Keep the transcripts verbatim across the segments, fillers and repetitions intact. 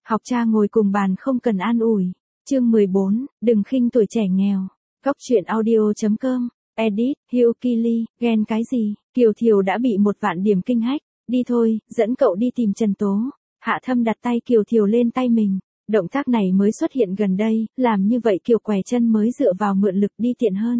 Học cha ngồi cùng bàn không cần an ủi. Chương mười bốn, đừng khinh tuổi trẻ nghèo. Góc truyện audio chấm com. Edit, Hiêu Kili, ghen cái gì? Kiều Thiều đã bị một vạn điểm kinh hách. Đi thôi, dẫn cậu đi tìm Trần Tố. Hạ Thâm đặt tay Kiều Thiều lên tay mình. Động tác này mới xuất hiện gần đây, làm như vậy Kiều què chân mới dựa vào mượn lực đi tiện hơn.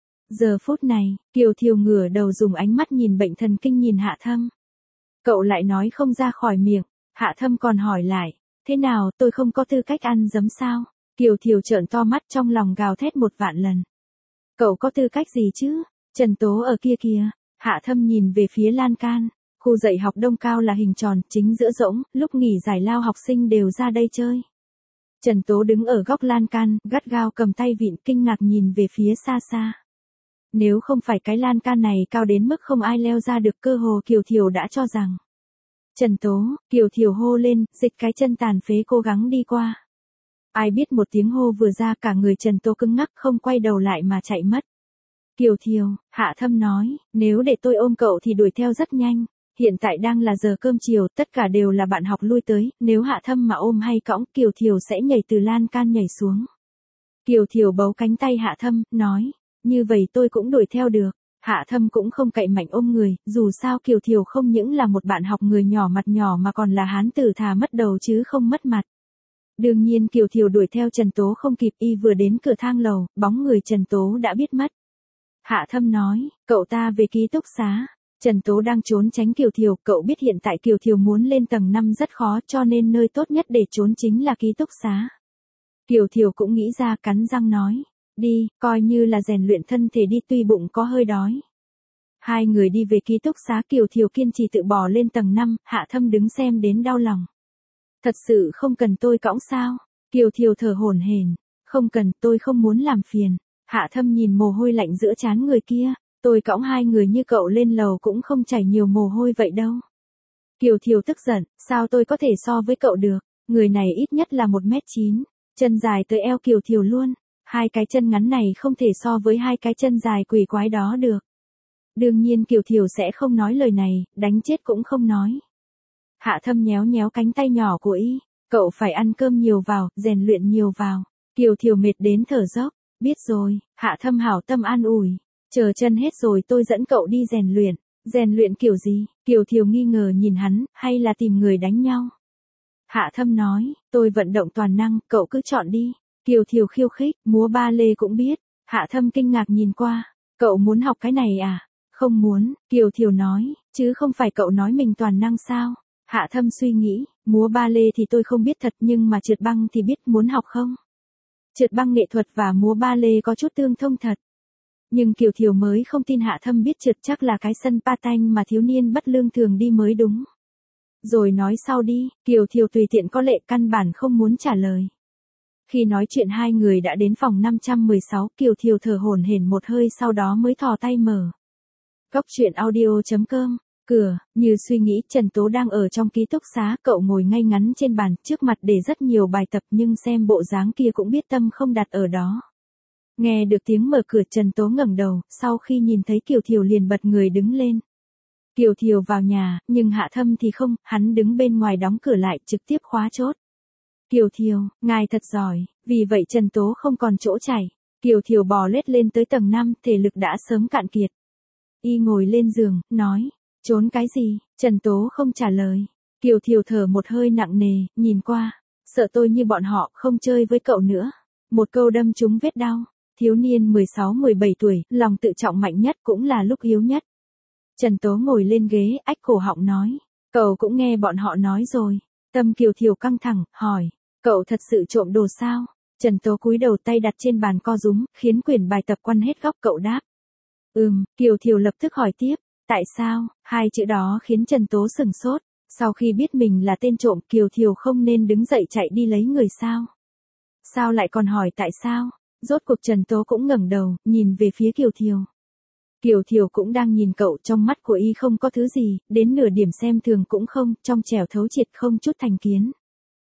Giờ phút này, Kiều Thiều ngửa đầu dùng ánh mắt nhìn bệnh thần kinh nhìn Hạ Thâm. Cậu lại nói không ra khỏi miệng. Hạ Thâm còn hỏi lại, thế nào, tôi không có tư cách ăn giấm sao? Kiều Thiều trợn to mắt trong lòng gào thét một vạn lần. Cậu có tư cách gì chứ? Trần Tố ở kia kìa. Hạ Thâm nhìn về phía lan can. Khu dạy học đông cao là hình tròn, chính giữa rỗng, lúc nghỉ giải lao học sinh đều ra đây chơi. Trần Tố đứng ở góc lan can, gắt gao cầm tay vịn kinh ngạc nhìn về phía xa xa. Nếu không phải cái lan can này cao đến mức không ai leo ra được cơ hồ Kiều Thiều đã cho rằng. Trần Tố, Kiều Thiều hô lên, dịch cái chân tàn phế cố gắng đi qua. Ai biết một tiếng hô vừa ra cả người Trần Tố cứng ngắc không quay đầu lại mà chạy mất. Kiều Thiều, Hạ Thâm nói, nếu để tôi ôm cậu thì đuổi theo rất nhanh. Hiện tại đang là giờ cơm chiều, tất cả đều là bạn học lui tới, nếu Hạ Thâm mà ôm hay cõng, Kiều Thiều sẽ nhảy từ lan can nhảy xuống. Kiều Thiều bấu cánh tay Hạ Thâm, nói, như vậy tôi cũng đuổi theo được. Hạ Thâm cũng không cậy mạnh ôm người, dù sao Kiều Thiều không những là một bạn học người nhỏ mặt nhỏ mà còn là hán tử thà mất đầu chứ không mất mặt. Đương nhiên Kiều Thiều đuổi theo Trần Tố không kịp, y vừa đến cửa thang lầu, bóng người Trần Tố đã biết mất. Hạ Thâm nói, cậu ta về ký túc xá. Trần Tố đang trốn tránh Kiều Thiều, cậu biết hiện tại Kiều Thiều muốn lên tầng năm rất khó cho nên nơi tốt nhất để trốn chính là ký túc xá. Kiều Thiều cũng nghĩ ra cắn răng nói, đi, coi như là rèn luyện thân thể đi tuy bụng có hơi đói. Hai người đi về ký túc xá Kiều Thiều kiên trì tự bò lên tầng năm, Hạ Thâm đứng xem đến đau lòng. Thật sự không cần tôi cõng sao? Kiều Thiều thở hổn hển, không cần, tôi không muốn làm phiền. Hạ Thâm nhìn mồ hôi lạnh giữa trán người kia. Tôi cõng hai người như cậu lên lầu cũng không chảy nhiều mồ hôi vậy đâu. Kiều Thiều tức giận, sao tôi có thể so với cậu được, người này ít nhất là một mét chín, chân dài tới eo Kiều Thiều luôn, hai cái chân ngắn này không thể so với hai cái chân dài quỷ quái đó được. Đương nhiên Kiều Thiều sẽ không nói lời này, đánh chết cũng không nói. Hạ Thâm nhéo nhéo cánh tay nhỏ của y, cậu phải ăn cơm nhiều vào, rèn luyện nhiều vào. Kiều Thiều mệt đến thở dốc, biết rồi, Hạ Thâm hảo tâm an ủi. Chờ chân hết rồi tôi dẫn cậu đi rèn luyện. Rèn luyện kiểu gì? Kiều Thiều nghi ngờ nhìn hắn, hay là tìm người đánh nhau? Hạ Thâm nói, tôi vận động toàn năng, cậu cứ chọn đi. Kiều Thiều khiêu khích, múa ba lê cũng biết. Hạ Thâm kinh ngạc nhìn qua, cậu muốn học cái này à? Không muốn, Kiều Thiều nói, chứ không phải cậu nói mình toàn năng sao? Hạ Thâm suy nghĩ, múa ba lê thì tôi không biết thật nhưng mà trượt băng thì biết, muốn học không? Trượt băng nghệ thuật và múa ba lê có chút tương thông thật. Nhưng Kiều Thiều mới không tin Hạ Thâm biết trượt, chắc là cái sân patin mà thiếu niên bất lương thường đi mới đúng. Rồi nói sau đi, Kiều Thiều tùy tiện có lệ căn bản không muốn trả lời. Khi nói chuyện hai người đã đến phòng năm trăm mười sáu, Kiều Thiều thở hổn hển một hơi sau đó mới thò tay mở. Góc truyện audio chấm com, cửa, như suy nghĩ Trần Tố đang ở trong ký túc xá, cậu ngồi ngay ngắn trên bàn, trước mặt để rất nhiều bài tập nhưng xem bộ dáng kia cũng biết tâm không đặt ở đó. Nghe được tiếng mở cửa Trần Tố ngẩng đầu, sau khi nhìn thấy Kiều Thiều liền bật người đứng lên. Kiều Thiều vào nhà, nhưng Hạ Thâm thì không, hắn đứng bên ngoài đóng cửa lại trực tiếp khóa chốt. Kiều Thiều, ngài thật giỏi, vì vậy Trần Tố không còn chỗ chảy. Kiều Thiều bò lết lên tới tầng năm, thể lực đã sớm cạn kiệt. Y ngồi lên giường, nói, trốn cái gì? Trần Tố không trả lời. Kiều Thiều thở một hơi nặng nề, nhìn qua, sợ tôi như bọn họ, không chơi với cậu nữa. Một câu đâm trúng vết đau. Thiếu niên mười sáu mười bảy tuổi, lòng tự trọng mạnh nhất cũng là lúc yếu nhất. Trần Tố ngồi lên ghế, ách cổ họng nói, cậu cũng nghe bọn họ nói rồi. Tâm Kiều Thiều căng thẳng, hỏi, cậu thật sự trộm đồ sao? Trần Tố cúi đầu tay đặt trên bàn co rúm, khiến quyển bài tập quăn hết góc, cậu đáp. Ừm, Kiều Thiều lập tức hỏi tiếp, tại sao? Hai chữ đó khiến Trần Tố sửng sốt. Sau khi biết mình là tên trộm, Kiều Thiều không nên đứng dậy chạy đi lấy người sao? Sao lại còn hỏi tại sao? Rốt cuộc Trần Tố cũng ngẩng đầu, nhìn về phía Kiều Thiều. Kiều Thiều cũng đang nhìn cậu, trong mắt của y không có thứ gì, đến nửa điểm xem thường cũng không, trong trẻo thấu triệt không chút thành kiến.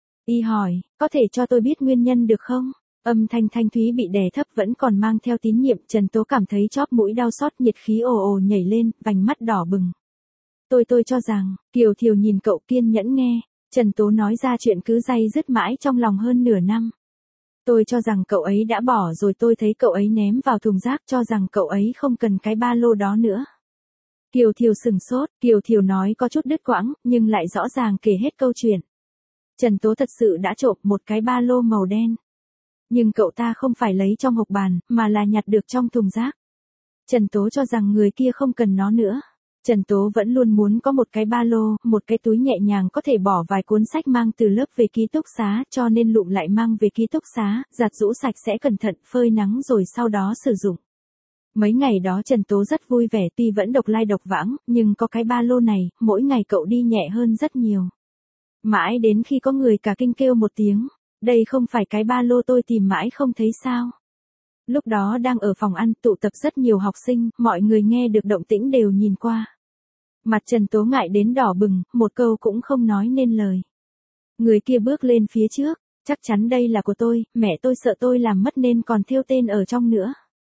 Y hỏi, có thể cho tôi biết nguyên nhân được không? Âm thanh thanh thúy bị đè thấp vẫn còn mang theo tín nhiệm, Trần Tố cảm thấy chóp mũi đau xót, nhiệt khí ồ ồ nhảy lên, vành mắt đỏ bừng. Tôi tôi cho rằng, Kiều Thiều nhìn cậu kiên nhẫn nghe, Trần Tố nói ra chuyện cứ day dứt mãi trong lòng hơn nửa năm. Tôi cho rằng cậu ấy đã bỏ rồi, tôi thấy cậu ấy ném vào thùng rác, cho rằng cậu ấy không cần cái ba lô đó nữa. Kiều Thiều sừng sốt, Kiều Thiều nói có chút đứt quãng, nhưng lại rõ ràng kể hết câu chuyện. Trần Tố thật sự đã trộm một cái ba lô màu đen. Nhưng cậu ta không phải lấy trong hộc bàn, mà là nhặt được trong thùng rác. Trần Tố cho rằng người kia không cần nó nữa. Trần Tố vẫn luôn muốn có một cái ba lô, một cái túi nhẹ nhàng có thể bỏ vài cuốn sách mang từ lớp về ký túc xá, cho nên lụm lại mang về ký túc xá, giặt giũ sạch sẽ cẩn thận, phơi nắng rồi sau đó sử dụng. Mấy ngày đó Trần Tố rất vui vẻ, tuy vẫn độc lai độc vãng, nhưng có cái ba lô này, mỗi ngày cậu đi nhẹ hơn rất nhiều. Mãi đến khi có người cả kinh kêu một tiếng, đây không phải cái ba lô tôi tìm mãi không thấy sao. Lúc đó đang ở phòng ăn, tụ tập rất nhiều học sinh, mọi người nghe được động tĩnh đều nhìn qua. Mặt Trần Tố ngại đến đỏ bừng, một câu cũng không nói nên lời. Người kia bước lên phía trước, chắc chắn đây là của tôi, mẹ tôi sợ tôi làm mất nên còn thêu tên ở trong nữa.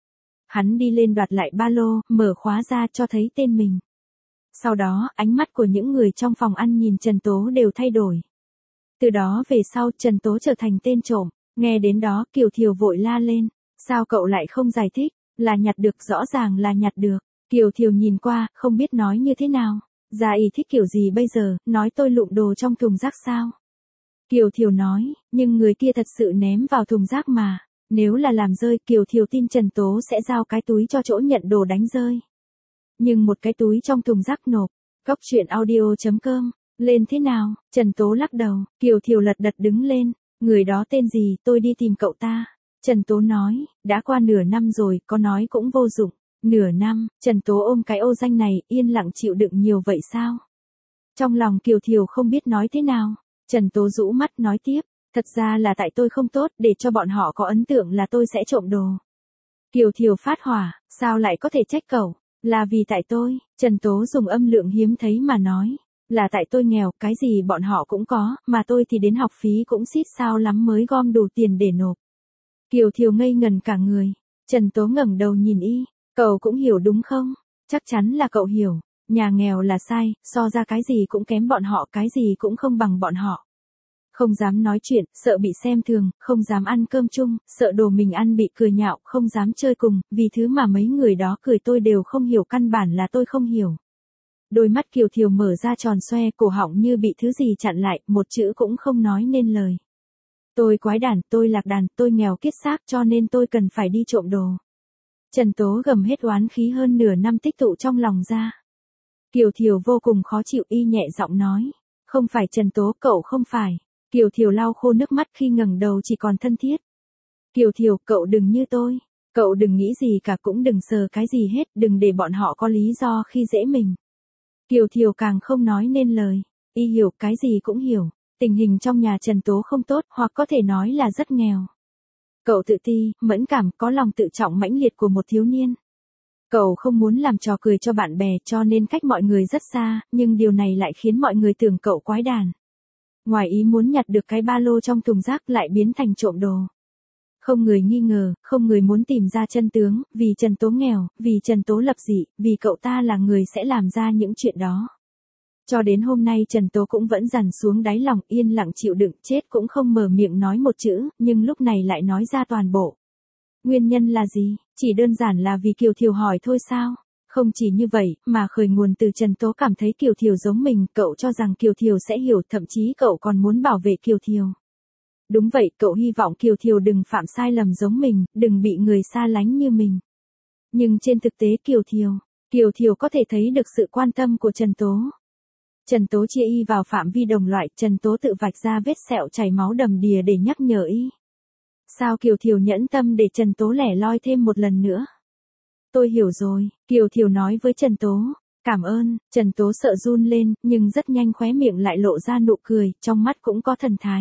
Hắn đi lên đoạt lại ba lô, mở khóa ra cho thấy tên mình. Sau đó, ánh mắt của những người trong phòng ăn nhìn Trần Tố đều thay đổi. Từ đó về sau, Trần Tố trở thành tên trộm. Nghe đến đó, Kiều Thiều vội la lên. Sao cậu lại không giải thích? Là nhặt được, rõ ràng là nhặt được. Kiều Thiều nhìn qua, không biết nói như thế nào. Gia ý thích kiểu gì bây giờ, nói tôi lụm đồ trong thùng rác sao? Kiều Thiều nói, nhưng người kia thật sự ném vào thùng rác mà. Nếu là làm rơi, Kiều Thiều tin Trần Tố sẽ giao cái túi cho chỗ nhận đồ đánh rơi. Nhưng một cái túi trong thùng rác nộp. Góc truyện audio chấm com. Lên thế nào? Trần Tố lắc đầu. Kiều Thiều lật đật đứng lên. Người đó tên gì, tôi đi tìm cậu ta. Trần Tố nói, đã qua nửa năm rồi, có nói cũng vô dụng. Nửa năm, Trần Tố ôm cái ô danh này, yên lặng chịu đựng nhiều vậy sao? Trong lòng Kiều Thiều không biết nói thế nào. Trần Tố rũ mắt nói tiếp, thật ra là tại tôi không tốt, để cho bọn họ có ấn tượng là tôi sẽ trộm đồ. Kiều Thiều phát hỏa, sao lại có thể trách cậu? Là vì tại tôi, Trần Tố dùng âm lượng hiếm thấy mà nói. Là tại tôi nghèo, cái gì bọn họ cũng có, mà tôi thì đến học phí cũng xít sao lắm mới gom đủ tiền để nộp. Kiều Thiều ngây ngần cả người. Trần Tố ngẩng đầu nhìn y, cậu cũng hiểu đúng không? Chắc chắn là cậu hiểu. Nhà nghèo là sai, so ra cái gì cũng kém bọn họ, cái gì cũng không bằng bọn họ. Không dám nói chuyện, sợ bị xem thường, không dám ăn cơm chung, sợ đồ mình ăn bị cười nhạo, không dám chơi cùng, vì thứ mà mấy người đó cười tôi đều không hiểu, căn bản là tôi không hiểu. Đôi mắt Kiều Thiều mở ra tròn xoe, cổ họng như bị thứ gì chặn lại, một chữ cũng không nói nên lời. Tôi quái đản, tôi lạc đàn, tôi nghèo kiết xác cho nên tôi cần phải đi trộm đồ. Trần Tố gầm hết oán khí hơn nửa năm tích tụ trong lòng ra. Kiều Thiều vô cùng khó chịu, y nhẹ giọng nói. Không phải Trần Tố, cậu không phải. Kiều Thiều lau khô nước mắt, khi ngẩng đầu chỉ còn thân thiết. Kiều Thiều, cậu đừng như tôi. Cậu đừng nghĩ gì cả, cũng đừng sờ cái gì hết, đừng để bọn họ có lý do khi dễ mình. Kiều Thiều càng không nói nên lời. Y hiểu, cái gì cũng hiểu. Tình hình trong nhà Trần Tố không tốt, hoặc có thể nói là rất nghèo. Cậu tự ti, mẫn cảm, có lòng tự trọng mãnh liệt của một thiếu niên. Cậu không muốn làm trò cười cho bạn bè cho nên cách mọi người rất xa, nhưng điều này lại khiến mọi người tưởng cậu quái đản. Ngoài ý muốn nhặt được cái ba lô trong thùng rác lại biến thành trộm đồ. Không người nghi ngờ, không người muốn tìm ra chân tướng, vì Trần Tố nghèo, vì Trần Tố lập dị, vì cậu ta là người sẽ làm ra những chuyện đó. Cho đến hôm nay Trần Tố cũng vẫn dằn xuống đáy lòng, yên lặng chịu đựng, chết cũng không mở miệng nói một chữ, nhưng lúc này lại nói ra toàn bộ. Nguyên nhân là gì? Chỉ đơn giản là vì Kiều Thiều hỏi thôi sao? Không chỉ như vậy, mà khởi nguồn từ Trần Tố cảm thấy Kiều Thiều giống mình, cậu cho rằng Kiều Thiều sẽ hiểu, thậm chí cậu còn muốn bảo vệ Kiều Thiều. Đúng vậy, cậu hy vọng Kiều Thiều đừng phạm sai lầm giống mình, đừng bị người xa lánh như mình. Nhưng trên thực tế Kiều Thiều, Kiều Thiều có thể thấy được sự quan tâm của Trần Tố. Trần Tố chia y vào phạm vi đồng loại, Trần Tố tự vạch ra vết sẹo chảy máu đầm đìa để nhắc nhở y. Sao Kiều Thiều nhẫn tâm để Trần Tố lẻ loi thêm một lần nữa? Tôi hiểu rồi, Kiều Thiều nói với Trần Tố. Cảm ơn. Trần Tố sợ run lên, nhưng rất nhanh khóe miệng lại lộ ra nụ cười, trong mắt cũng có thần thái.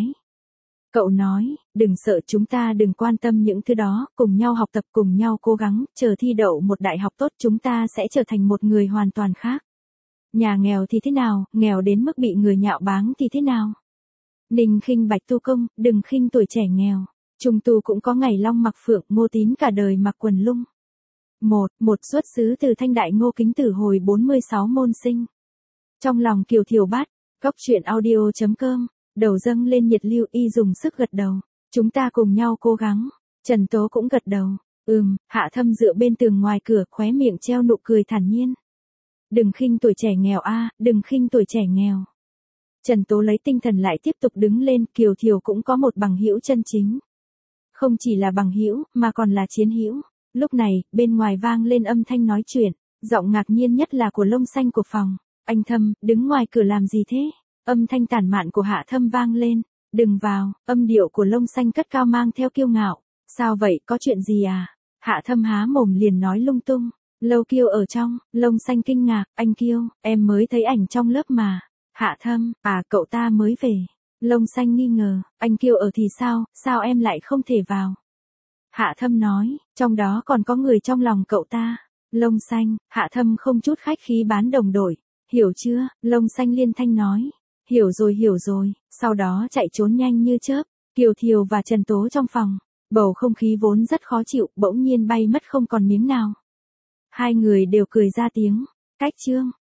Cậu nói, đừng sợ, chúng ta đừng quan tâm những thứ đó, cùng nhau học tập, cùng nhau cố gắng, chờ thi đậu một đại học tốt chúng ta sẽ trở thành một người hoàn toàn khác. Nhà nghèo thì thế nào, nghèo đến mức bị người nhạo báng thì thế nào? Ninh khinh Bạch Tu Công, đừng khinh tuổi trẻ nghèo. Trung tu cũng có ngày long mặc phượng, Ngô Tín cả đời mặc quần lung. Một, một xuất xứ từ Thanh Đại Ngô Kính Tử hồi bốn mươi sáu môn sinh. Trong lòng Kiều Thiều bát, Góc truyện audio chấm com, đầu dâng lên nhiệt lưu y dùng sức gật đầu. Chúng ta cùng nhau cố gắng. Trần Tố cũng gật đầu. Ừm, Hạ Thâm dựa bên tường ngoài cửa, khóe miệng treo nụ cười thản nhiên. Đừng khinh tuổi trẻ nghèo a, đừng khinh tuổi trẻ nghèo. Trần Tố lấy tinh thần lại tiếp tục đứng lên, Kiều Thiều cũng có một bằng hữu chân chính. Không chỉ là bằng hữu, mà còn là chiến hữu. Lúc này, bên ngoài vang lên âm thanh nói chuyện, giọng ngạc nhiên nhất là của Lông Xanh của phòng. Anh Thâm, đứng ngoài cửa làm gì thế? Âm thanh tản mạn của Hạ Thâm vang lên. Đừng vào, âm điệu của Lông Xanh cất cao mang theo kiêu ngạo. Sao vậy, có chuyện gì à? Hạ Thâm há mồm liền nói lung tung. Lâu Kiêu ở trong, Lông Xanh kinh ngạc, anh Kiêu, em mới thấy ảnh trong lớp mà. Hạ Thâm, à cậu ta mới về. Lông Xanh nghi ngờ, anh Kiêu ở thì sao, sao em lại không thể vào? Hạ Thâm nói, trong đó còn có người trong lòng cậu ta. Lông Xanh, Hạ Thâm không chút khách khí bán đồng đổi. Hiểu chưa? Lông Xanh liên thanh nói. Hiểu rồi hiểu rồi, sau đó chạy trốn nhanh như chớp. Kiều Thiều và Trần Tố trong phòng. Bầu không khí vốn rất khó chịu, bỗng nhiên bay mất không còn miếng nào. Hai người đều cười ra tiếng. Cách chương.